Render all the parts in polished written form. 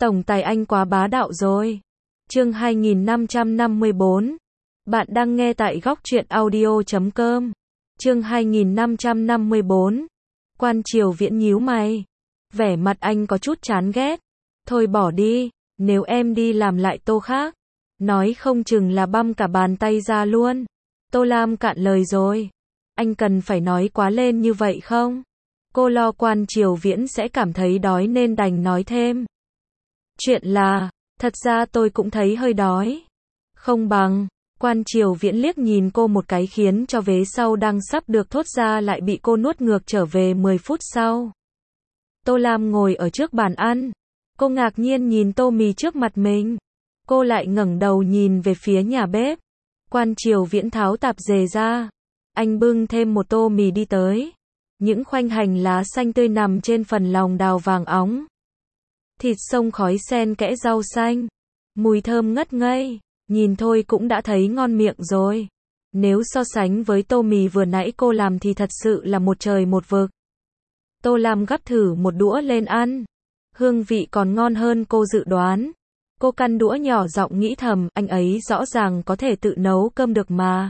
Tổng tài anh quá bá đạo rồi. Chương 2554. Bạn đang nghe tại góc truyện audio.com. Chương 2554. Quan Triều Viễn nhíu mày. Vẻ mặt anh có chút chán ghét. Thôi bỏ đi, nếu em đi làm lại tô khác, nói không chừng là băm cả bàn tay ra luôn. Tô Lam cạn lời rồi. Anh cần phải nói quá lên như vậy không? Cô lo Quan Triều Viễn sẽ cảm thấy đói nên đành nói thêm. Chuyện là, thật ra tôi cũng thấy hơi đói. Không bằng, Quan Triều Viễn liếc nhìn cô một cái khiến cho vế sau đang sắp được thốt ra lại bị cô nuốt ngược trở về 10 phút sau. Tô Lam ngồi ở trước bàn ăn. Cô ngạc nhiên nhìn tô mì trước mặt mình. Cô lại ngẩng đầu nhìn về phía nhà bếp. Quan Triều Viễn tháo tạp dề ra. Anh bưng thêm một tô mì đi tới. Những khoanh hành lá xanh tươi nằm trên phần lòng đào vàng óng. Thịt xông khói xen kẽ rau xanh. Mùi thơm ngất ngây. Nhìn thôi cũng đã thấy ngon miệng rồi. Nếu so sánh với tô mì vừa nãy cô làm thì thật sự là một trời một vực. Tô Lam gắp thử một đũa lên ăn. Hương vị còn ngon hơn cô dự đoán. Cô căn đũa nhỏ giọng nghĩ thầm, anh ấy rõ ràng có thể tự nấu cơm được mà.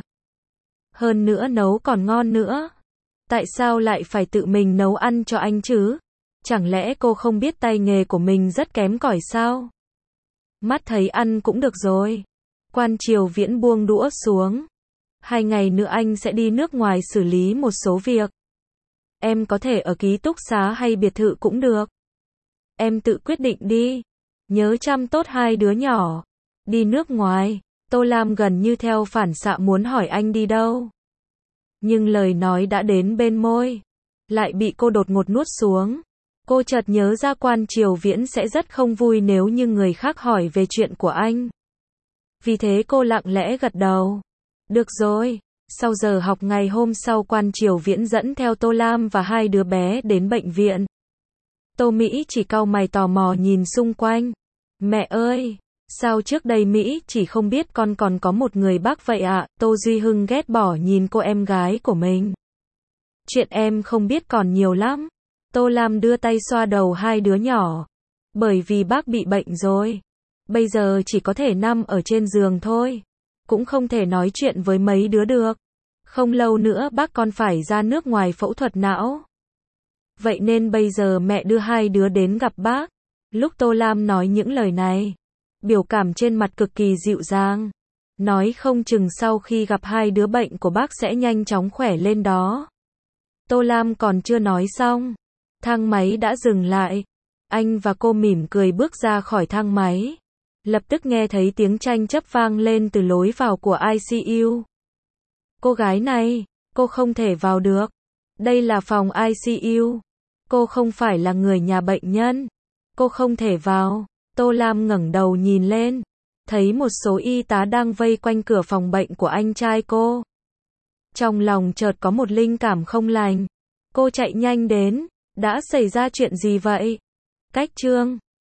Hơn nữa nấu còn ngon nữa. Tại sao lại phải tự mình nấu ăn cho anh chứ? Chẳng lẽ cô không biết tay nghề của mình rất kém cỏi sao? Mắt thấy ăn cũng được rồi. Quan Triều Viễn buông đũa xuống. 2 ngày nữa anh sẽ đi nước ngoài xử lý một số việc. Em có thể ở ký túc xá hay biệt thự cũng được. Em tự quyết định đi. Nhớ chăm tốt 2 đứa nhỏ. Đi nước ngoài. Tô Lam gần như theo phản xạ muốn hỏi anh đi đâu. Nhưng lời nói đã đến bên môi. Lại bị cô đột ngột nuốt xuống. Cô chợt nhớ ra Quan Triều Viễn sẽ rất không vui nếu như người khác hỏi về chuyện của anh. Vì thế cô lặng lẽ gật đầu. Được rồi. Sau giờ học ngày hôm sau Quan Triều Viễn dẫn theo Tô Lam và 2 đứa bé đến bệnh viện. Tô Mỹ chỉ cau mày tò mò nhìn xung quanh. Mẹ ơi! Sao trước đây Mỹ chỉ không biết con còn có một người bác vậy ạ? Tô Duy Hưng ghét bỏ nhìn cô em gái của mình. Chuyện em không biết còn nhiều lắm. Tô Lam đưa tay xoa đầu 2 đứa nhỏ. Bởi vì bác bị bệnh rồi. Bây giờ chỉ có thể nằm ở trên giường thôi. Cũng không thể nói chuyện với mấy đứa được. Không lâu nữa bác con phải ra nước ngoài phẫu thuật não. Vậy nên bây giờ mẹ đưa 2 đứa đến gặp bác. Lúc Tô Lam nói những lời này, biểu cảm trên mặt cực kỳ dịu dàng. Nói không chừng sau khi gặp 2 đứa bệnh của bác sẽ nhanh chóng khỏe lên đó. Tô Lam còn chưa nói xong. Thang máy đã dừng lại. Anh và cô mỉm cười bước ra khỏi thang máy. Lập tức nghe thấy tiếng tranh chấp vang lên từ lối vào của ICU. Cô gái này, cô không thể vào được. Đây là phòng ICU. Cô không phải là người nhà bệnh nhân. Cô không thể vào. Tô Lam ngẩng đầu nhìn lên. Thấy một số y tá đang vây quanh cửa phòng bệnh của anh trai cô. Trong lòng chợt có một linh cảm không lành. Cô chạy nhanh đến. Đã xảy ra chuyện gì vậy? Cách Trương.